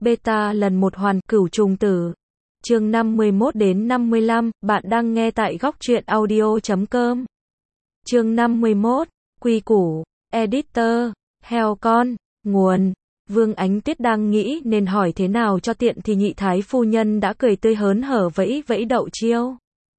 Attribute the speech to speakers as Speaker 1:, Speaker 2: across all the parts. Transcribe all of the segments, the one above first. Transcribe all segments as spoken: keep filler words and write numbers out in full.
Speaker 1: Beta lần một hoàn cửu trùng tử. Chương năm mươi mốt đến năm mươi lăm, bạn đang nghe tại góc truyện audio chấm com. Chương năm mươi mốt, quy củ, editor, heo con, nguồn. Vương Ánh Tuyết đang nghĩ nên hỏi thế nào cho tiện thì nhị thái phu nhân đã cười tươi hớn hở vẫy vẫy Đậu Chiêu.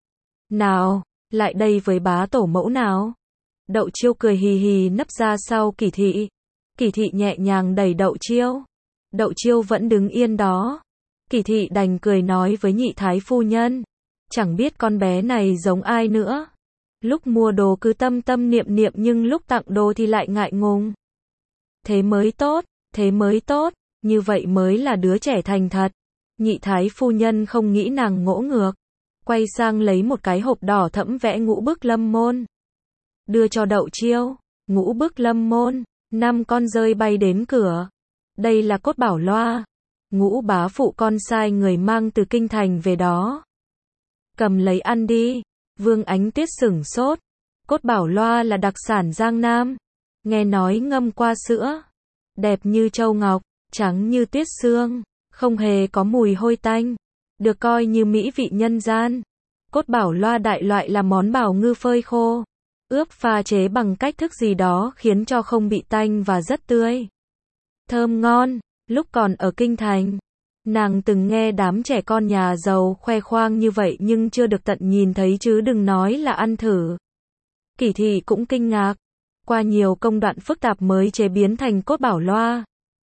Speaker 1: Nào, lại đây với bá tổ mẫu nào. Đậu Chiêu cười hì hì nấp ra sau Kỷ Thị. Kỷ Thị nhẹ nhàng đẩy Đậu Chiêu. Đậu Chiêu vẫn đứng yên đó. Kỷ Thị đành cười nói với nhị thái phu nhân. Chẳng biết con bé này giống ai nữa. Lúc mua đồ cứ tâm tâm niệm niệm nhưng lúc tặng đồ thì lại ngại ngùng. Thế mới tốt, thế mới tốt, như vậy mới là đứa trẻ thành thật. Nhị thái phu nhân không nghĩ nàng ngỗ ngược. Quay sang lấy một cái hộp đỏ thẫm vẽ ngũ bức lâm môn. Đưa cho Đậu Chiêu. Ngũ bức lâm môn, năm con rơi bay đến cửa. Đây là cốt bảo loa. Ngũ bá phụ con sai người mang từ kinh thành về đó. Cầm lấy ăn đi. Vương Ánh Tuyết sửng sốt. Cốt bảo loa là đặc sản Giang Nam. Nghe nói ngâm qua sữa. Đẹp như châu ngọc, trắng như tuyết sương. Không hề có mùi hôi tanh. Được coi như mỹ vị nhân gian. Cốt bảo loa đại loại là món bảo ngư phơi khô. Ướp pha chế bằng cách thức gì đó khiến cho không bị tanh và rất tươi. Thơm ngon. Lúc còn ở kinh thành, nàng từng nghe đám trẻ con nhà giàu khoe khoang như vậy nhưng chưa được tận nhìn thấy chứ đừng nói là ăn thử. Kỷ Thị cũng kinh ngạc. Qua nhiều công đoạn phức tạp mới chế biến thành cốt bảo loa.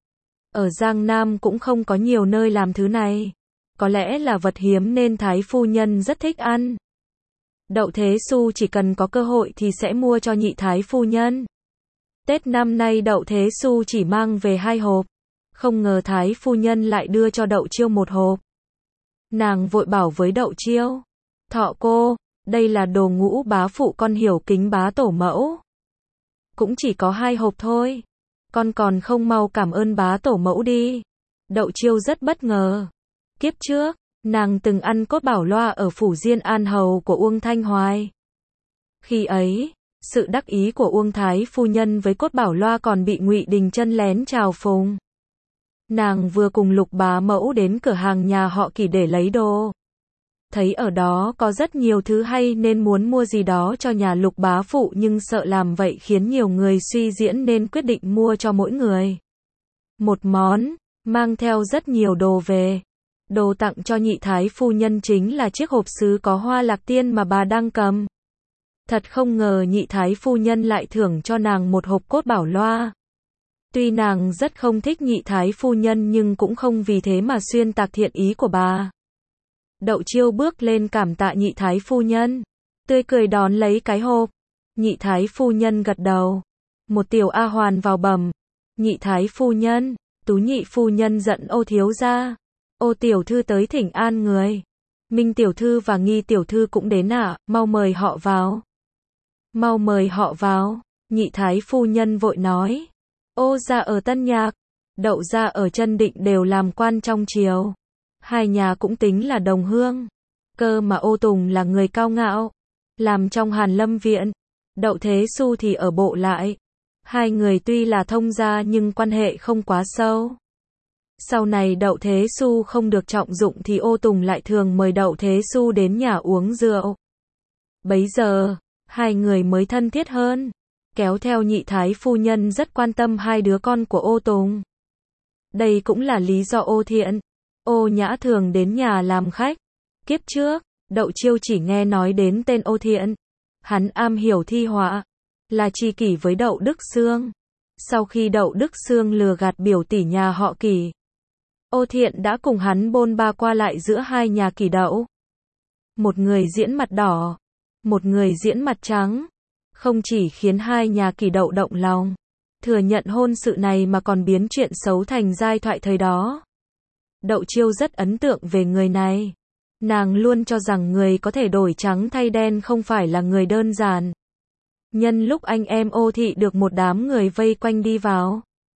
Speaker 1: Ở Giang Nam cũng không có nhiều nơi làm thứ này. Có lẽ là vật hiếm nên thái phu nhân rất thích ăn. Đậu Thế Xu chỉ cần có cơ hội thì sẽ mua cho nhị thái phu nhân. Tết năm nay Đậu Thế Xu chỉ mang về hai hộp. Không ngờ thái phu nhân lại đưa cho Đậu Chiêu một hộp. Nàng vội bảo với Đậu Chiêu. Thọ cô, đây là đồ ngũ bá phụ con hiểu kính bá tổ mẫu. Cũng chỉ có hai hộp thôi. Con còn không mau cảm ơn bá tổ mẫu đi. Đậu Chiêu rất bất ngờ. Kiếp trước, nàng từng ăn cốt bảo loa ở phủ Diên An Hầu của Uông Thanh Hoài. Khi ấy, sự đắc ý của Uông thái phu nhân với cốt bảo loa còn bị Ngụy Đình Chân lén chào phúng. Nàng vừa cùng Lục bá mẫu đến cửa hàng nhà họ Kỷ để lấy đồ. Thấy ở đó có rất nhiều thứ hay nên muốn mua gì đó cho nhà Lục bá phụ nhưng sợ làm vậy khiến nhiều người suy diễn nên quyết định mua cho mỗi người một món, mang theo rất nhiều đồ về. Đồ tặng cho nhị thái phu nhân chính là chiếc hộp sứ có hoa lạc tiên mà bà đang cầm. Thật không ngờ nhị thái phu nhân lại thưởng cho nàng một hộp cốt bảo loa. Tuy nàng rất không thích nhị thái phu nhân nhưng cũng không vì thế mà xuyên tạc thiện ý của bà. Đậu Chiêu bước lên cảm tạ nhị thái phu nhân. Tươi cười đón lấy cái hộp. Nhị thái phu nhân gật đầu. Một tiểu A Hoàn vào bẩm. Nhị thái phu nhân, Tú nhị phu nhân giận Ô thiếu gia. Ô tiểu thư tới thỉnh an người. Minh tiểu thư và Nghi tiểu thư cũng đến ạ, à, mau mời họ vào. Mau mời họ vào. Nhị thái phu nhân vội nói. Ô gia ở Tân Nhạc, Đậu gia ở Chân Định đều làm quan trong triều. Hai nhà cũng tính là đồng hương. Cơ mà Ô Tùng là người cao ngạo, làm trong Hàn Lâm viện. Đậu Thế Xu thì ở bộ lại. Hai người tuy là thông gia nhưng quan hệ không quá sâu. Sau này Đậu Thế Xu không được trọng dụng thì Ô Tùng lại thường mời Đậu Thế Xu đến nhà uống rượu. Bấy giờ, hai người mới thân thiết hơn. Kéo theo nhị thái phu nhân rất quan tâm hai đứa con của Ô Tùng. Đây cũng là lý do Ô Thiện, Ô Nhã thường đến nhà làm khách. Kiếp trước, Đậu Chiêu chỉ nghe nói đến tên Ô Thiện. Hắn am hiểu thi họa, là tri kỷ với Đậu Đức Xương. Sau khi Đậu Đức Xương lừa gạt biểu tỷ nhà họ Kỷ, Ô Thiện đã cùng hắn bôn ba qua lại giữa hai nhà Kỷ Đậu. Một người diễn mặt đỏ, một người diễn mặt trắng. Không chỉ khiến hai nhà Kỷ Đậu động lòng, thừa nhận hôn sự này mà còn biến chuyện xấu thành giai thoại thời đó. Đậu Chiêu rất ấn tượng về người này. Nàng luôn cho rằng người có thể đổi trắng thay đen không phải là người đơn giản. Nhân lúc anh em Ô Thị được một đám người vây quanh đi vào,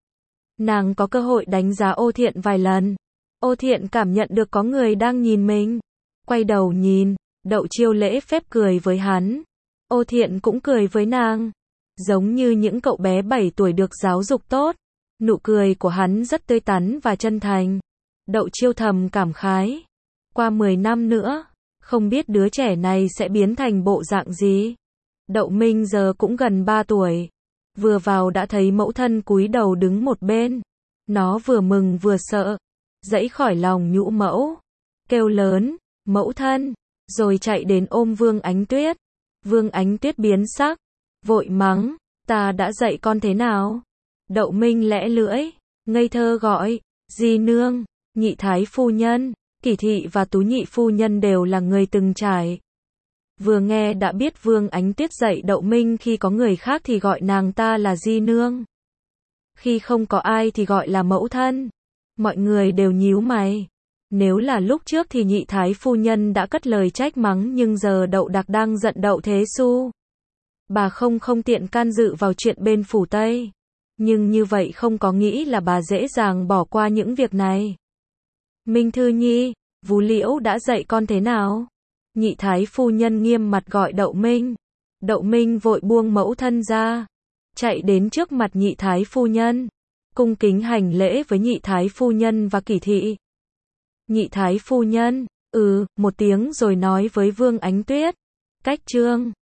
Speaker 1: nàng có cơ hội đánh giá Ô Thiện vài lần. Ô Thiện cảm nhận được có người đang nhìn mình. Quay đầu nhìn, Đậu Chiêu lễ phép cười với hắn. Ô Thiện cũng cười với nàng. Giống như những cậu bé bảy tuổi được giáo dục tốt. Nụ cười của hắn rất tươi tắn và chân thành. Đậu Chiêu thầm cảm khái. Qua mười năm nữa, không biết đứa trẻ này sẽ biến thành bộ dạng gì. Đậu Minh giờ cũng gần ba tuổi. Vừa vào đã thấy mẫu thân cúi đầu đứng một bên. Nó vừa mừng vừa sợ. Dãy khỏi lòng nhũ mẫu. Kêu lớn, mẫu thân. Rồi chạy đến ôm Vương Ánh Tuyết. Vương Ánh Tuyết biến sắc. Vội mắng, ta đã dạy con thế nào? Đậu Minh lẽ lưỡi. Ngây thơ gọi, di nương, nhị thái phu nhân. Kỷ thị và Tú nhị phu nhân đều là người từng trải. Vừa nghe đã biết Vương Ánh Tuyết dạy Đậu Minh khi có người khác thì gọi nàng ta là di nương. Khi không có ai thì gọi là mẫu thân. Mọi người đều nhíu mày. Nếu là lúc trước thì nhị thái phu nhân đã cất lời trách mắng, nhưng giờ Đậu Đạc đang giận Đậu Thế Xu. Bà không không tiện can dự vào chuyện bên phủ Tây. Nhưng như vậy không có nghĩ là bà dễ dàng bỏ qua những việc này. Minh Thư Nhi, Vú Liễu đã dạy con thế nào? Nhị thái phu nhân nghiêm mặt gọi Đậu Minh. Đậu Minh vội buông mẫu thân ra, chạy đến trước mặt nhị thái phu nhân, cung kính hành lễ với nhị thái phu nhân và Kỷ thị. Nhị thái phu nhân, ừ, một tiếng rồi nói với Vương Ánh Tuyết. Cách chương